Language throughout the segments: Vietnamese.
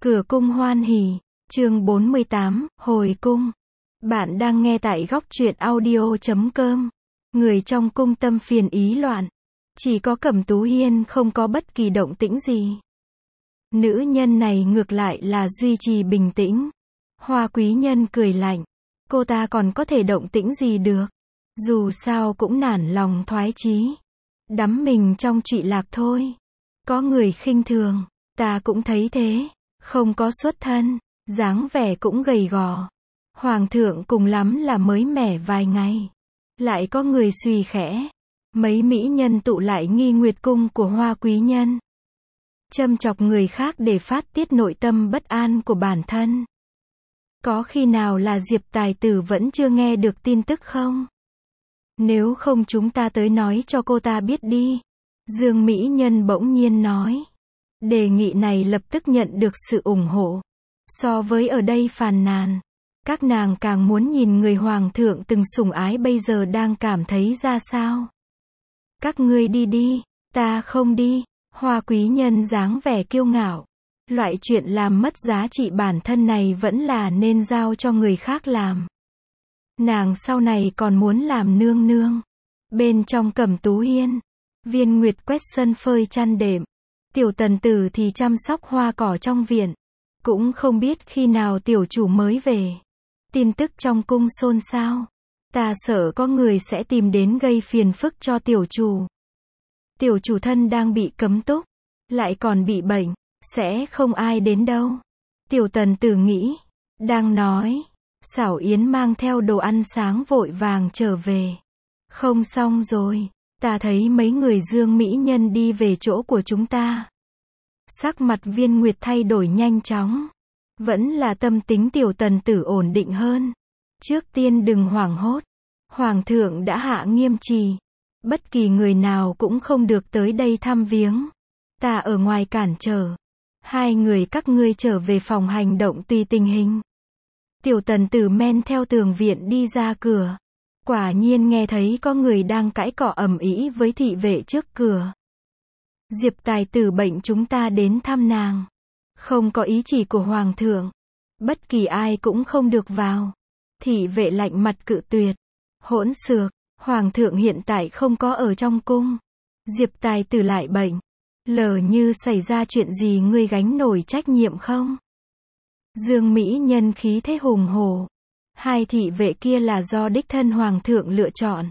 Cửa cung hoan hỉ, chương 48, hồi cung. Bạn đang nghe tại góc truyện audio.com. Người trong cung tâm phiền ý loạn. Chỉ có Cẩm Tú Hiên không có bất kỳ động tĩnh gì. Nữ nhân này ngược lại là duy trì bình tĩnh. Hoa quý nhân cười lạnh. Cô ta còn có thể động tĩnh gì được. Dù sao cũng nản lòng thoái chí. Đắm mình trong trụy lạc thôi. Có người khinh thường. Ta cũng thấy thế. Không có xuất thân. Dáng vẻ cũng gầy gò. Hoàng thượng cùng lắm là mới mẻ vài ngày. Lại có người suy khẽ. Mấy mỹ nhân tụ lại nghi nguyệt cung của Hoa quý nhân. Châm chọc người khác để phát tiết nội tâm bất an của bản thân. Có khi nào là Diệp Tài Tử vẫn chưa nghe được tin tức không? Nếu không chúng ta tới nói cho cô ta biết đi. Dương mỹ nhân bỗng nhiên nói. Đề nghị này lập tức nhận được sự ủng hộ. So với ở đây phàn nàn, các nàng càng muốn nhìn người hoàng thượng từng sủng ái bây giờ đang cảm thấy ra sao. Các ngươi đi đi, ta không đi. Hoa quý nhân dáng vẻ kiêu ngạo. Loại chuyện làm mất giá trị bản thân này vẫn là nên giao cho người khác làm. Nàng sau này còn muốn làm nương nương. Bên trong Cẩm Tú Hiên, Viên Nguyệt quét sân phơi chăn đệm. Tiểu Tần Tử thì chăm sóc hoa cỏ trong viện. Cũng không biết khi nào tiểu chủ mới về. Tin tức trong cung xôn xao. Ta sợ có người sẽ tìm đến gây phiền phức cho tiểu chủ. Tiểu chủ thân đang bị cấm túc. Lại còn bị bệnh. Sẽ không ai đến đâu. Tiểu Tần Tử nghĩ. Đang nói. Xảo Yến mang theo đồ ăn sáng vội vàng trở về. Không xong rồi. Ta thấy mấy người dương mỹ nhân đi về chỗ của chúng ta. Sắc mặt Viên Nguyệt thay đổi nhanh chóng. Vẫn là tâm tính Tiểu Tần Tử ổn định hơn. Trước tiên đừng hoảng hốt. Hoàng thượng đã hạ nghiêm trì. Bất kỳ người nào cũng không được tới đây thăm viếng. Ta ở ngoài cản trở. Hai người các ngươi trở về phòng hành động tùy tình hình. Tiểu Tần Tử men theo tường viện đi ra cửa. Quả nhiên nghe thấy có người đang cãi cọ ầm ĩ với thị vệ trước cửa. Diệp Tài Tử bệnh chúng ta đến thăm nàng. Không có ý chỉ của Hoàng thượng. Bất kỳ ai cũng không được vào. Thị vệ lạnh mặt cự tuyệt. Hỗn xược, Hoàng thượng hiện tại không có ở trong cung. Diệp Tài Tử lại bệnh. Lỡ như xảy ra chuyện gì ngươi gánh nổi trách nhiệm không? Dương mỹ nhân khí thế hùng hổ. Hai thị vệ kia là do đích thân Hoàng thượng lựa chọn.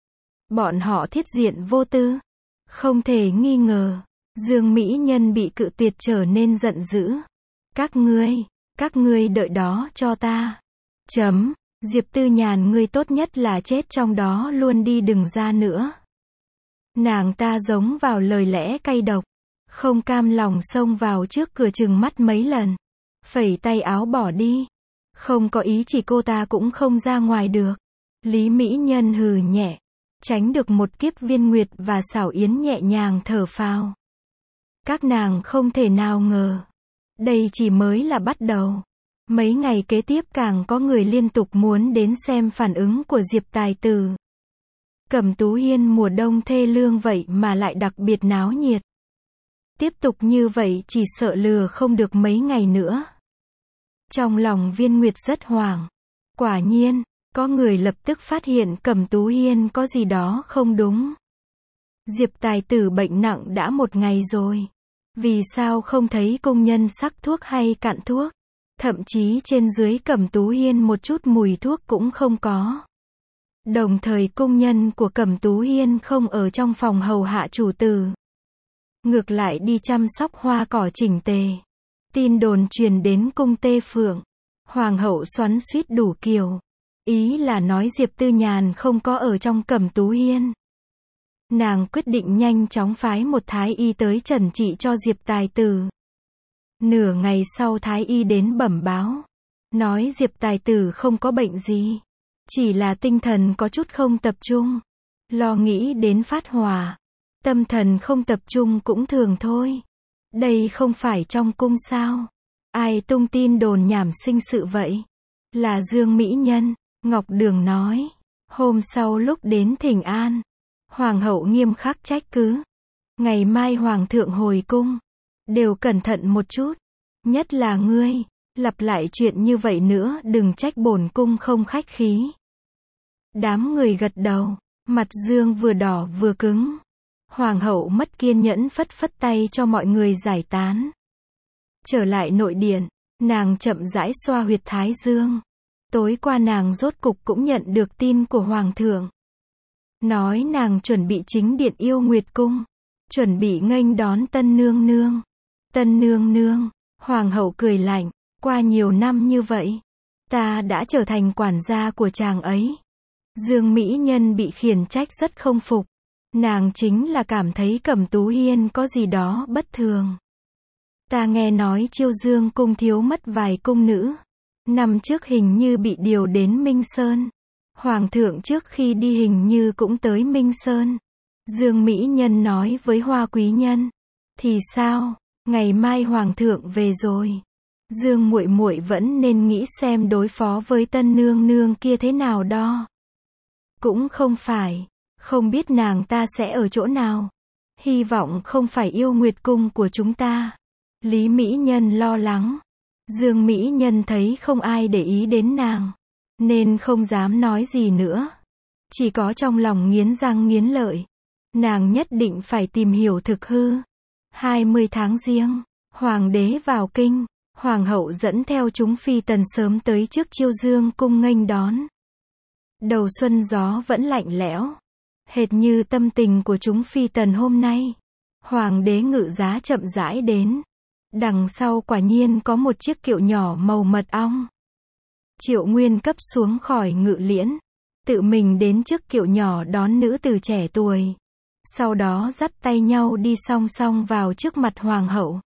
Bọn họ thiết diện vô tư. Không thể nghi ngờ. Dương mỹ nhân bị cự tuyệt trở nên giận dữ. Các ngươi đợi đó cho ta. Diệp Tư Nhàn ngươi tốt nhất là chết trong đó luôn đi đừng ra nữa. Nàng ta giống vào lời lẽ cay độc. Không cam lòng xông vào trước cửa trừng mắt mấy lần. Phẩy tay áo bỏ đi. Không có ý chỉ cô ta cũng không ra ngoài được. Lý mỹ nhân hừ nhẹ. Tránh được một kiếp. Viên Nguyệt và Xảo Yến nhẹ nhàng thở phào. Các nàng không thể nào ngờ. Đây chỉ mới là bắt đầu. Mấy ngày kế tiếp càng có người liên tục muốn đến xem phản ứng của Diệp Tài Tử. Cẩm Tú Hiên mùa đông thê lương vậy mà lại đặc biệt náo nhiệt. Tiếp tục như vậy chỉ sợ lừa không được mấy ngày nữa. Trong lòng Viên Nguyệt rất hoảng. Quả nhiên, có người lập tức phát hiện Cẩm Tú Hiên có gì đó không đúng. Diệp Tài Tử bệnh nặng đã một ngày rồi. Vì sao không thấy công nhân sắc thuốc hay cạn thuốc? Thậm chí trên dưới Cẩm Tú Hiên một chút mùi thuốc cũng không có. Đồng thời công nhân của Cẩm Tú Hiên không ở trong phòng hầu hạ chủ tử. Ngược lại đi chăm sóc hoa cỏ chỉnh tề. Tin đồn truyền đến cung Tê Phượng. Hoàng hậu xoắn xuýt đủ kiểu. Ý là nói Diệp Tư Nhàn không có ở trong Cẩm Tú Hiên. Nàng quyết định nhanh chóng phái một thái y tới trần trị cho Diệp Tài Tử. Nửa ngày sau thái y đến bẩm báo. Nói Diệp Tài Tử không có bệnh gì. Chỉ là tinh thần có chút không tập trung. Lo nghĩ đến phát hỏa. Tâm thần không tập trung cũng thường thôi. Đây không phải trong cung sao? Ai tung tin đồn nhảm sinh sự vậy? Là Dương mỹ nhân. Ngọc Đường nói. Hôm sau lúc đến thỉnh an. Hoàng hậu nghiêm khắc trách cứ. Ngày mai Hoàng thượng hồi cung. Đều cẩn thận một chút. Nhất là ngươi, lặp lại chuyện như vậy nữa đừng trách bổn cung không khách khí. Đám người gật đầu, mặt Dương vừa đỏ vừa cứng. Hoàng hậu mất kiên nhẫn phất phất tay cho mọi người giải tán. Trở lại nội điện, nàng chậm rãi xoa huyệt thái dương. Tối qua nàng rốt cục cũng nhận được tin của Hoàng thượng. Nói nàng chuẩn bị chính điện Yêu Nguyệt Cung. Chuẩn bị nghênh đón tân nương nương. Tân nương nương, Hoàng hậu cười lạnh, qua nhiều năm như vậy, ta đã trở thành quản gia của chàng ấy. Dương Mỹ Nhân bị khiển trách rất không phục. Nàng chính là cảm thấy Cẩm Tú Hiên có gì đó bất thường. Ta nghe nói Chiêu Dương cung thiếu mất vài cung nữ. Năm trước hình như bị điều đến Minh Sơn. Hoàng thượng trước khi đi hình như cũng tới Minh Sơn. Dương Mỹ Nhân nói với Hoa Quý Nhân. Thì sao, ngày mai Hoàng thượng về rồi. Dương muội muội vẫn nên nghĩ xem đối phó với tân nương nương kia thế nào đo. Cũng không phải, không biết nàng ta sẽ ở chỗ nào. Hy vọng không phải Yêu Nguyệt Cung của chúng ta. Lý Mỹ Nhân lo lắng. Dương Mỹ Nhân thấy không ai để ý đến nàng, nên không dám nói gì nữa. Chỉ có trong lòng nghiến răng nghiến lợi. Nàng nhất định phải tìm hiểu thực hư. 20 tháng Giêng, Hoàng đế vào kinh. Hoàng hậu dẫn theo chúng phi tần sớm tới trước Chiêu Dương cung nghênh đón. Đầu xuân gió vẫn lạnh lẽo, hệt như tâm tình của chúng phi tần hôm nay. Hoàng đế ngự giá chậm rãi đến. Đằng sau quả nhiên có một chiếc kiệu nhỏ màu mật ong. Triệu Nguyên cấp xuống khỏi ngự liễn, tự mình đến trước kiệu nhỏ đón nữ tử trẻ tuổi. Sau đó dắt tay nhau đi song song vào trước mặt Hoàng hậu.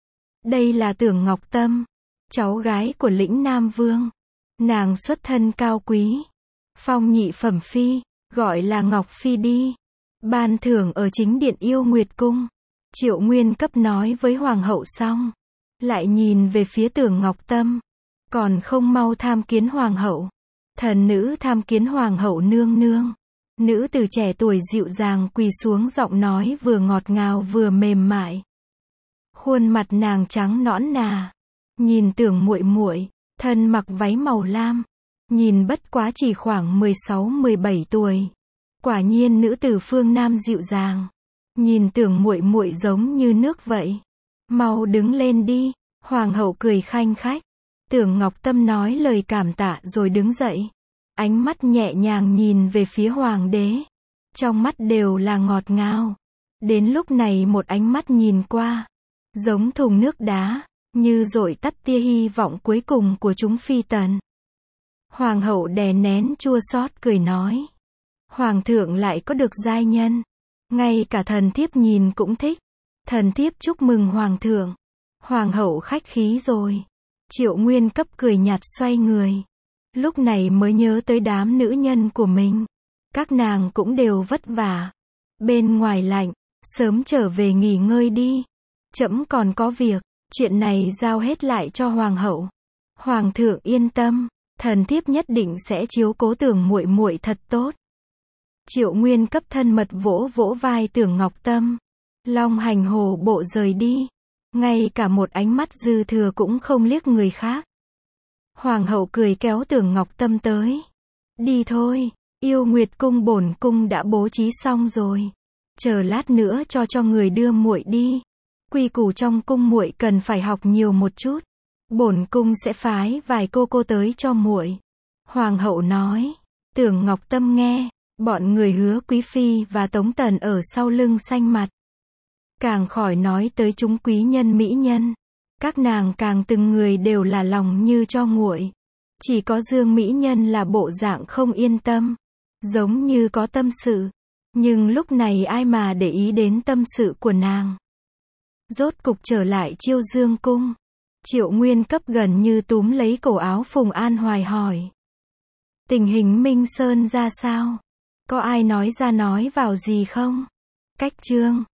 Đây là Tưởng Ngọc Tâm, cháu gái của lĩnh Nam Vương. Nàng xuất thân cao quý, phong nhị phẩm phi, gọi là Ngọc Phi đi. Ban thưởng ở chính điện Yêu Nguyệt Cung. Triệu Nguyên cấp nói với Hoàng hậu xong, lại nhìn về phía Tưởng Ngọc Tâm. Còn không mau tham kiến Hoàng hậu. Thần nữ tham kiến Hoàng hậu nương nương. Nữ tử trẻ tuổi dịu dàng quỳ xuống, giọng nói vừa ngọt ngào vừa mềm mại. Khuôn mặt nàng trắng nõn nà. Nhìn Tưởng muội muội, thân mặc váy màu lam, nhìn bất quá chỉ khoảng 16-17 tuổi. Quả nhiên nữ tử phương Nam dịu dàng. Nhìn Tưởng muội muội giống như nước vậy. Mau đứng lên đi. Hoàng hậu cười khanh khách. Tưởng Ngọc Tâm nói lời cảm tạ rồi đứng dậy. Ánh mắt nhẹ nhàng nhìn về phía Hoàng đế. Trong mắt đều là ngọt ngào. Đến lúc này một ánh mắt nhìn qua, giống thùng nước đá, như dội tắt tia hy vọng cuối cùng của chúng phi tần. Hoàng hậu đè nén chua xót cười nói. Hoàng thượng lại có được giai nhân. Ngay cả thần thiếp nhìn cũng thích. Thần thiếp chúc mừng Hoàng thượng. Hoàng hậu khách khí rồi. Triệu Nguyên cấp cười nhạt xoay người. Lúc này mới nhớ tới đám nữ nhân của mình. Các nàng cũng đều vất vả. Bên ngoài lạnh, sớm trở về nghỉ ngơi đi. Trẫm còn có việc, chuyện này giao hết lại cho Hoàng hậu. Hoàng thượng yên tâm, thần thiếp nhất định sẽ chiếu cố Tưởng muội muội thật tốt. Triệu Nguyên cấp thân mật vỗ vỗ vai Tưởng Ngọc Tâm. Long hành hổ bộ rời đi. Ngay cả một ánh mắt dư thừa cũng không liếc người khác. Hoàng hậu cười kéo Tưởng Ngọc Tâm tới. Đi thôi, Yêu Nguyệt Cung bổn cung đã bố trí xong rồi. Chờ lát nữa cho người đưa muội đi. Quy củ trong cung muội cần phải học nhiều một chút. Bổn cung sẽ phái vài cô tới cho muội. Hoàng hậu nói. Tưởng Ngọc Tâm nghe, bọn người Hứa Quý Phi và Tống Tần ở sau lưng xanh mặt. Càng khỏi nói tới chúng quý nhân mỹ nhân. Các nàng càng từng người đều là lòng như cho nguội. Chỉ có Dương Mỹ Nhân là bộ dạng không yên tâm. Giống như có tâm sự. Nhưng lúc này ai mà để ý đến tâm sự của nàng. Rốt cục trở lại Chiêu Dương cung. Triệu Nguyên cấp gần như túm lấy cổ áo Phùng An Hoài hỏi. Tình hình Minh Sơn ra sao? Có ai nói ra nói vào gì không? Cách chương